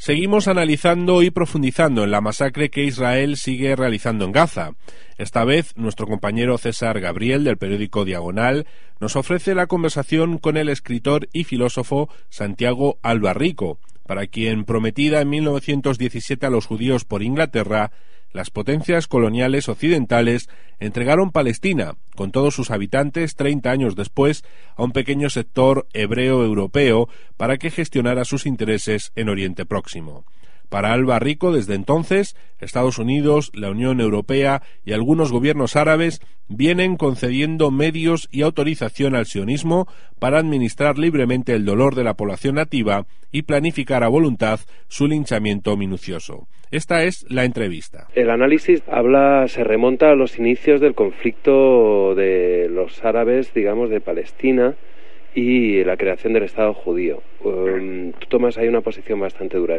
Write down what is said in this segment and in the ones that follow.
Seguimos analizando y profundizando en la masacre que Israel sigue realizando en Gaza. Esta vez, nuestro compañero César Gabriel, del periódico Diagonal, nos ofrece la conversación con el escritor y filósofo Santiago Albarrico, para quien, prometida en 1917 a los judíos por Inglaterra, las potencias coloniales occidentales entregaron Palestina, con todos sus habitantes, 30 años después, a un pequeño sector hebreo europeo para que gestionara sus intereses en Oriente Próximo. Para Albarrico, desde entonces, Estados Unidos, la Unión Europea y algunos gobiernos árabes vienen concediendo medios y autorización al sionismo para administrar libremente el dolor de la población nativa y planificar a voluntad su linchamiento minucioso. Esta es la entrevista. El análisis se remonta a los inicios del conflicto de los árabes, digamos, de Palestina y la creación del Estado judío. Tú tomas ahí una posición bastante dura.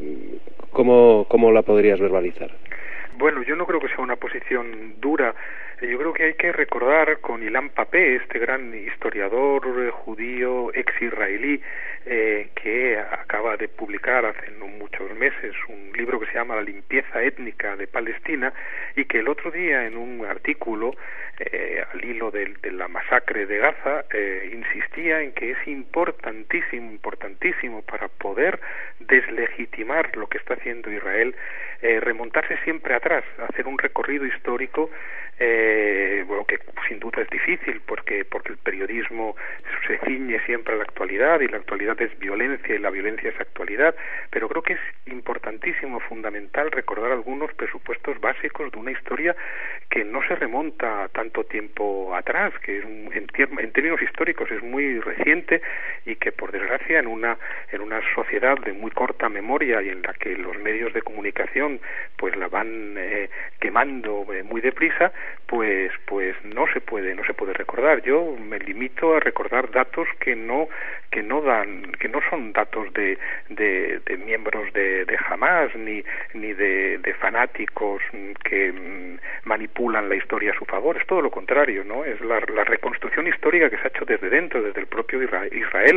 ¿Cómo la podrías verbalizar? Bueno, yo no creo que sea una posición dura. Yo creo que hay que recordar con Ilan Pappé, este gran historiador judío ex-israelí, que acaba de publicar hace no muchos meses un libro que se llama La limpieza étnica de Palestina, y que el otro día en un artículo al hilo de la masacre de Gaza insistía en que es importantísimo para poder deslegitimar lo que está haciendo Israel, remontarse siempre atrás, hacer un recorrido histórico, bueno, que sin duda es difícil porque el periodismo se ciñe siempre a la actualidad y la actualidad es violencia y la violencia es actualidad, pero creo que es importantísimo, fundamental recordar algunos presupuestos básicos de una historia que no se remonta a tanto tiempo atrás, que es en términos históricos es muy reciente y que por desgracia en una sociedad de muy corta memoria y en la que los medios de comunicación pues la van quemando muy deprisa, pues no se puede recordar. Yo me limito a recordar datos que no son datos de miembros de Hamás ni de fanáticos que manipulan la historia a su favor. Es todo lo contrario, ¿no? Es la reconstrucción histórica que se ha hecho desde dentro, desde el propio Israel,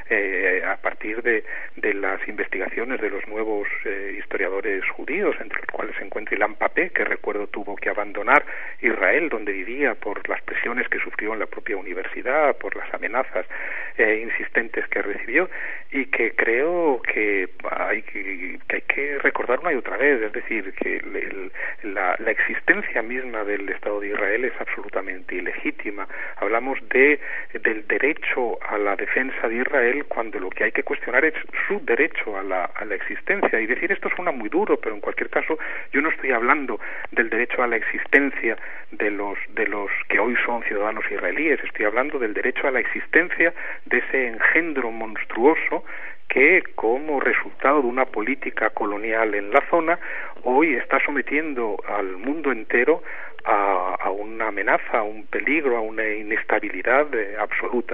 a partir de las investigaciones de los nuevos historiadores judíos, entre los cuales se encuentra Ilan Pappé, que recuerdo tuvo que abandonar Israel, donde vivía, por las presiones que sufrió en la propia universidad, por las amenazas insistentes que recibió, y que creo que hay que recordar una y otra vez, es decir, que la existencia misma del Estado de Israel es absolutamente ilegítima. Hablamos del derecho a la defensa de Israel cuando lo que hay que cuestionar es su derecho a la existencia, y decir esto suena muy duro, pero en cualquier caso yo no estoy hablando del derecho a la existencia de los que hoy son ciudadanos israelíes, estoy hablando del derecho a la existencia de ese engendro monstruoso que, como resultado de una política colonial en la zona, hoy está sometiendo al mundo entero a una amenaza, a un peligro, a una inestabilidad absoluta.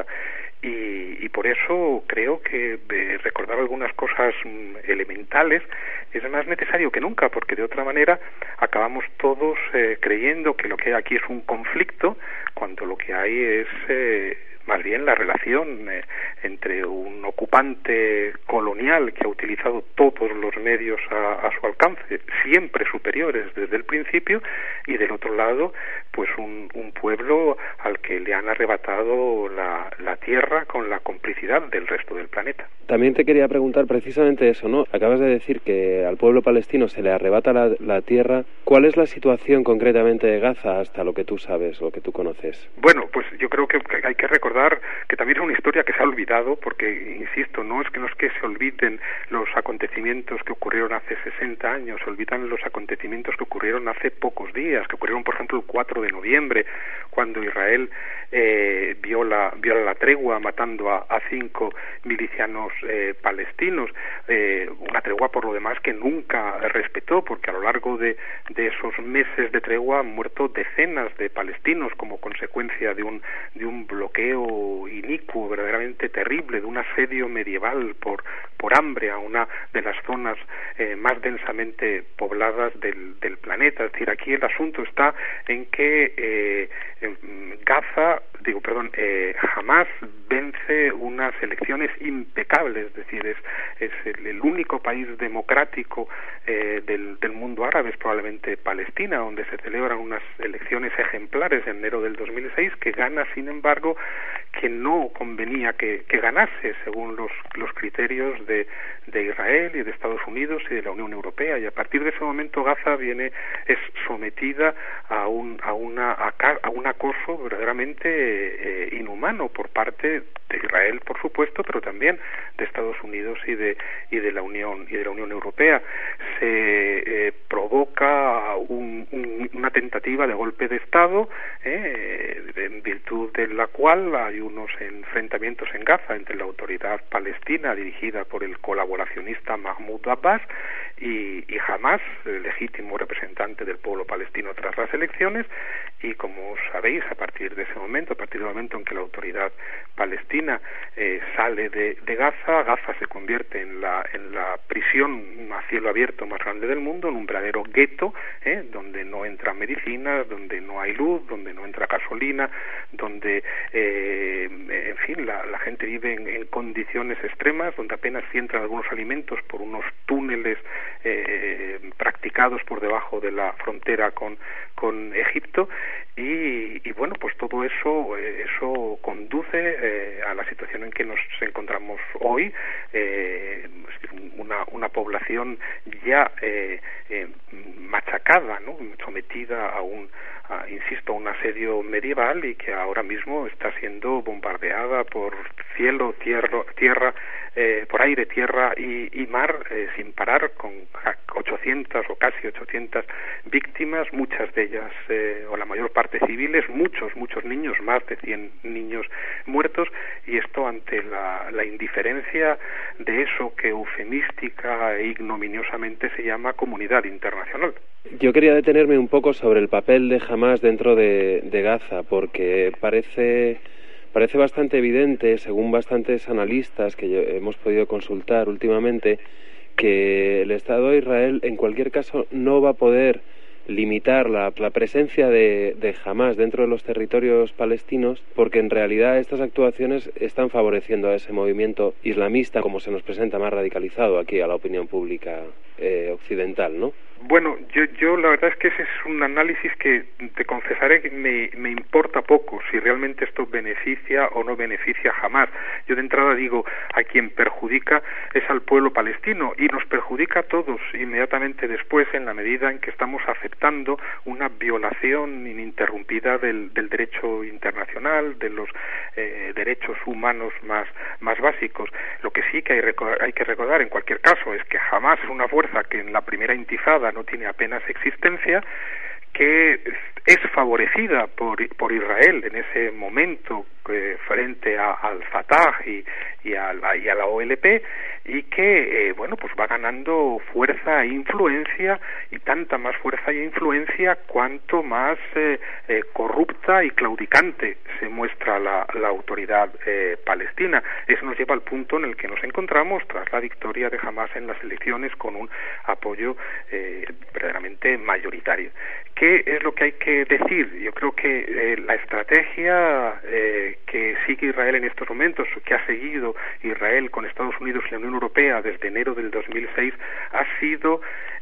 Y por eso creo que recordar algunas cosas elementales es más necesario que nunca, porque de otra manera acabamos todos creyendo que lo que hay aquí es un conflicto, cuando lo que hay es más bien la relación entre un ocupante colonial que ha utilizado todos los medios a su alcance, siempre superiores desde el principio, y del otro lado pues un pueblo al que le han arrebatado la tierra con la complicidad del resto del planeta. También te quería preguntar precisamente eso, ¿no? Acabas de decir que al pueblo palestino se le arrebata la tierra. ¿Cuál es la situación concretamente de Gaza hasta lo que tú sabes, lo que tú conoces? Bueno, pues yo creo que hay que recordar que también es una historia que se ha olvidado, porque, insisto, no es que se olviden los acontecimientos que ocurrieron hace 60 años, se olvidan los acontecimientos que ocurrieron hace pocos días, que ocurrieron, por ejemplo, el 4 de noviembre, cuando Israel viola la tregua matando a 5 milicianos palestinos, una tregua por lo demás que nunca respetó, porque a lo largo de esos meses de tregua han muerto decenas de palestinos como consecuencia de un bloqueo inicuo, verdaderamente terrible, de un asedio medieval por hambre a una de las zonas más densamente pobladas del planeta. Es decir, aquí el asunto está en que Gaza Hamás vence unas elecciones impecables, es decir, es el único país democrático del mundo árabe, es probablemente Palestina, donde se celebran unas elecciones ejemplares en enero del 2006, que gana, sin embargo, que no convenía que ganase según los criterios de Israel y de Estados Unidos y de la Unión Europea, y a partir de ese momento Gaza es sometida a un acoso verdaderamente inhumano por parte de Israel, por supuesto, pero también de Estados Unidos y de la Unión Europea. Se provoca una tentativa de golpe de Estado, en virtud de la cual hay unos enfrentamientos en Gaza entre la autoridad palestina dirigida por el colaboracionista Mahmoud Abbas y Hamás, el legítimo representante del pueblo palestino tras las elecciones, y como sabéis, a partir del momento en que la autoridad palestina sale de Gaza, Gaza se convierte en la prisión a cielo abierto más grande del mundo, en un verdadero gueto, donde no entran medicinas, donde no hay luz, donde no entra gasolina, donde en fin, la gente vive en condiciones extremas, donde apenas entran algunos alimentos por unos túneles practicados por debajo de la frontera con Egipto, y bueno, pues todo eso conduce a la situación en que nos encontramos hoy, una población ya machacada, ¿no?, sometida a un asedio medieval, y que ahora mismo está siendo bombardeada por cielo, tierra, por aire, tierra y mar, sin parar, con 800 o casi 800 víctimas, muchas de ellas, o la mayor parte civiles, muchos niños, más de 100 niños muertos, y esto ante la indiferencia de eso que eufemística e ignominiosamente se llama comunidad internacional. Yo quería detenerme un poco sobre el papel de Hamás dentro de Gaza, porque parece bastante evidente, según bastantes analistas que hemos podido consultar últimamente, que el Estado de Israel en cualquier caso no va a poder limitar la presencia de Hamás dentro de los territorios palestinos, porque en realidad estas actuaciones están favoreciendo a ese movimiento islamista, como se nos presenta, más radicalizado aquí a la opinión pública occidental, ¿no? Bueno, yo la verdad es que ese es un análisis que te confesaré que me importa poco si realmente esto beneficia o no beneficia a Hamás. Yo de entrada digo, a quien perjudica es al pueblo palestino, y nos perjudica a todos inmediatamente después, en la medida en que estamos aceptando una violación ininterrumpida del derecho internacional, de los derechos humanos más básicos. Lo que sí que hay que recordar en cualquier caso es que Hamás es una fuerza que en la primera intifada no tiene apenas existencia, que es favorecida por Israel en ese momento frente al Fatah y a la OLP, y que pues va ganando fuerza e influencia, y tanta más fuerza e influencia cuanto más corrupta y claudicante se muestra la autoridad palestina. Eso nos lleva al punto en el que nos encontramos tras la victoria de Hamás en las elecciones, con un apoyo verdaderamente mayoritario. ¿Qué es lo que hay que decir? Yo creo que la estrategia que sigue Israel en estos momentos, que ha seguido Israel con Estados Unidos y la Unión Europea desde enero del 2006, ha sido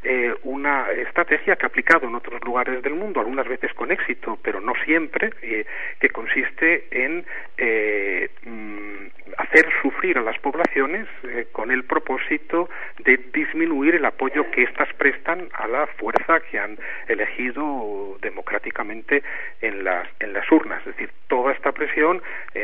una estrategia que ha aplicado en otros lugares del mundo, algunas veces con éxito, pero no siempre, que consiste en hacer sufrir a las poblaciones con el propósito de disminuir el apoyo que éstas prestan a la fuerza que han elegido democráticamente en las urnas. Es decir, toda esta presión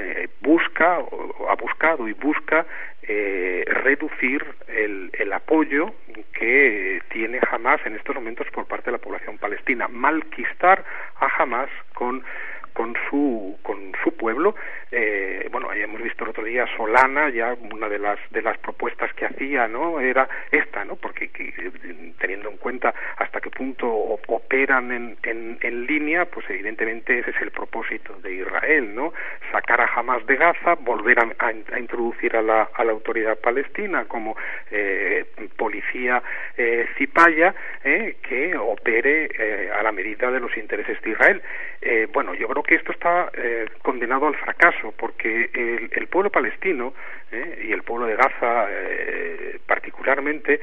ha buscado y busca reducir el apoyo que tiene Hamás en estos momentos por parte de la población palestina, malquistar a Hamás con su pueblo. Ya hemos visto el otro día Solana, ya una de las propuestas que hacía, ¿no?, era esta, ¿no?, porque teniendo en cuenta hasta qué punto operan en línea, pues evidentemente ese es el propósito de Israel, ¿no?, sacar a Hamás de Gaza, volver a introducir a la autoridad palestina como policía cipaya que opere a la medida de los intereses de Israel. Bueno, yo creo que esto está condenado al fracaso, porque el pueblo palestino y el pueblo de Gaza particularmente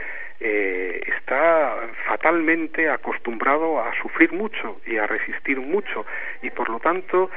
está fatalmente acostumbrado a sufrir mucho y a resistir mucho, y por lo tanto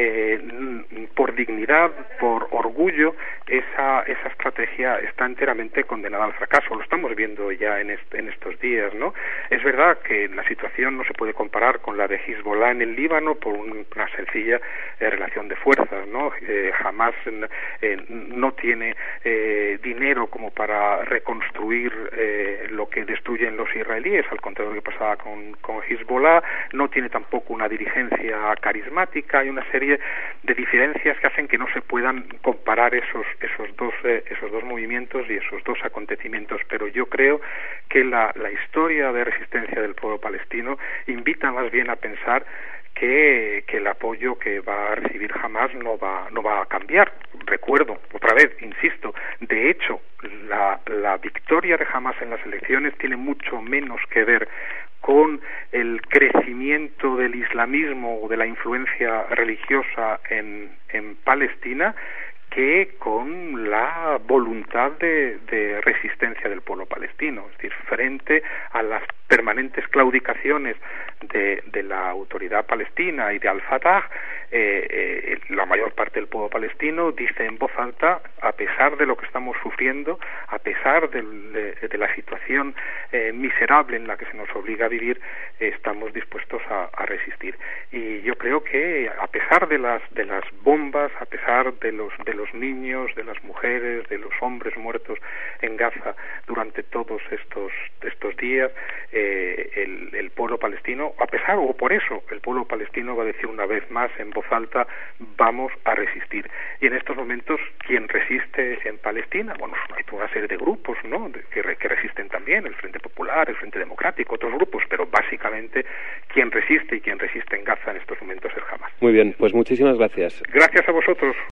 por dignidad, por orgullo, esa estrategia está enteramente condenada al fracaso. Lo estamos viendo ya en estos días, ¿no? Es verdad que la situación no se puede comparar con la de Hezbollah en el Líbano por una sencilla relación de fuerzas, ¿no? Jamás no tiene dinero como para reconstruir lo que destruyen los israelíes, al contrario de lo que pasaba con Hezbollah. No tiene tampoco una dirigencia carismática. Hay una serie de diferencias que hacen que no se puedan comparar esos dos movimientos y esos dos acontecimientos, pero yo creo que la historia de resistencia del pueblo palestino invita más bien a pensar que el apoyo que va a recibir Hamás no va a cambiar. Recuerdo, otra vez, insisto, de hecho, la victoria de Hamás en las elecciones tiene mucho menos que ver con el crecimiento del islamismo o de la influencia religiosa en Palestina que con la voluntad de resistencia del pueblo palestino, es decir, frente a las permanentes claudicaciones de la autoridad palestina y de Al-Fatah, la mayor parte del pueblo palestino dice en voz alta, a pesar de lo que estamos sufriendo, a pesar de la situación miserable en la que se nos obliga a vivir, estamos dispuestos a resistir. Y yo creo que a pesar de las bombas, a pesar de los niños, de las mujeres, de los hombres muertos en Gaza durante todos estos días, el pueblo palestino, a pesar o por eso, el pueblo palestino va a decir una vez más en voz alta, vamos a resistir. Y en estos momentos, ¿quién resiste en Palestina? Bueno, hay toda una serie de grupos, ¿no?, que resisten también, el Frente Popular, el Frente Democrático, otros grupos, pero básicamente quien resiste y quien resiste en Gaza en estos momentos es Hamás. Muy bien, pues muchísimas gracias. Gracias a vosotros.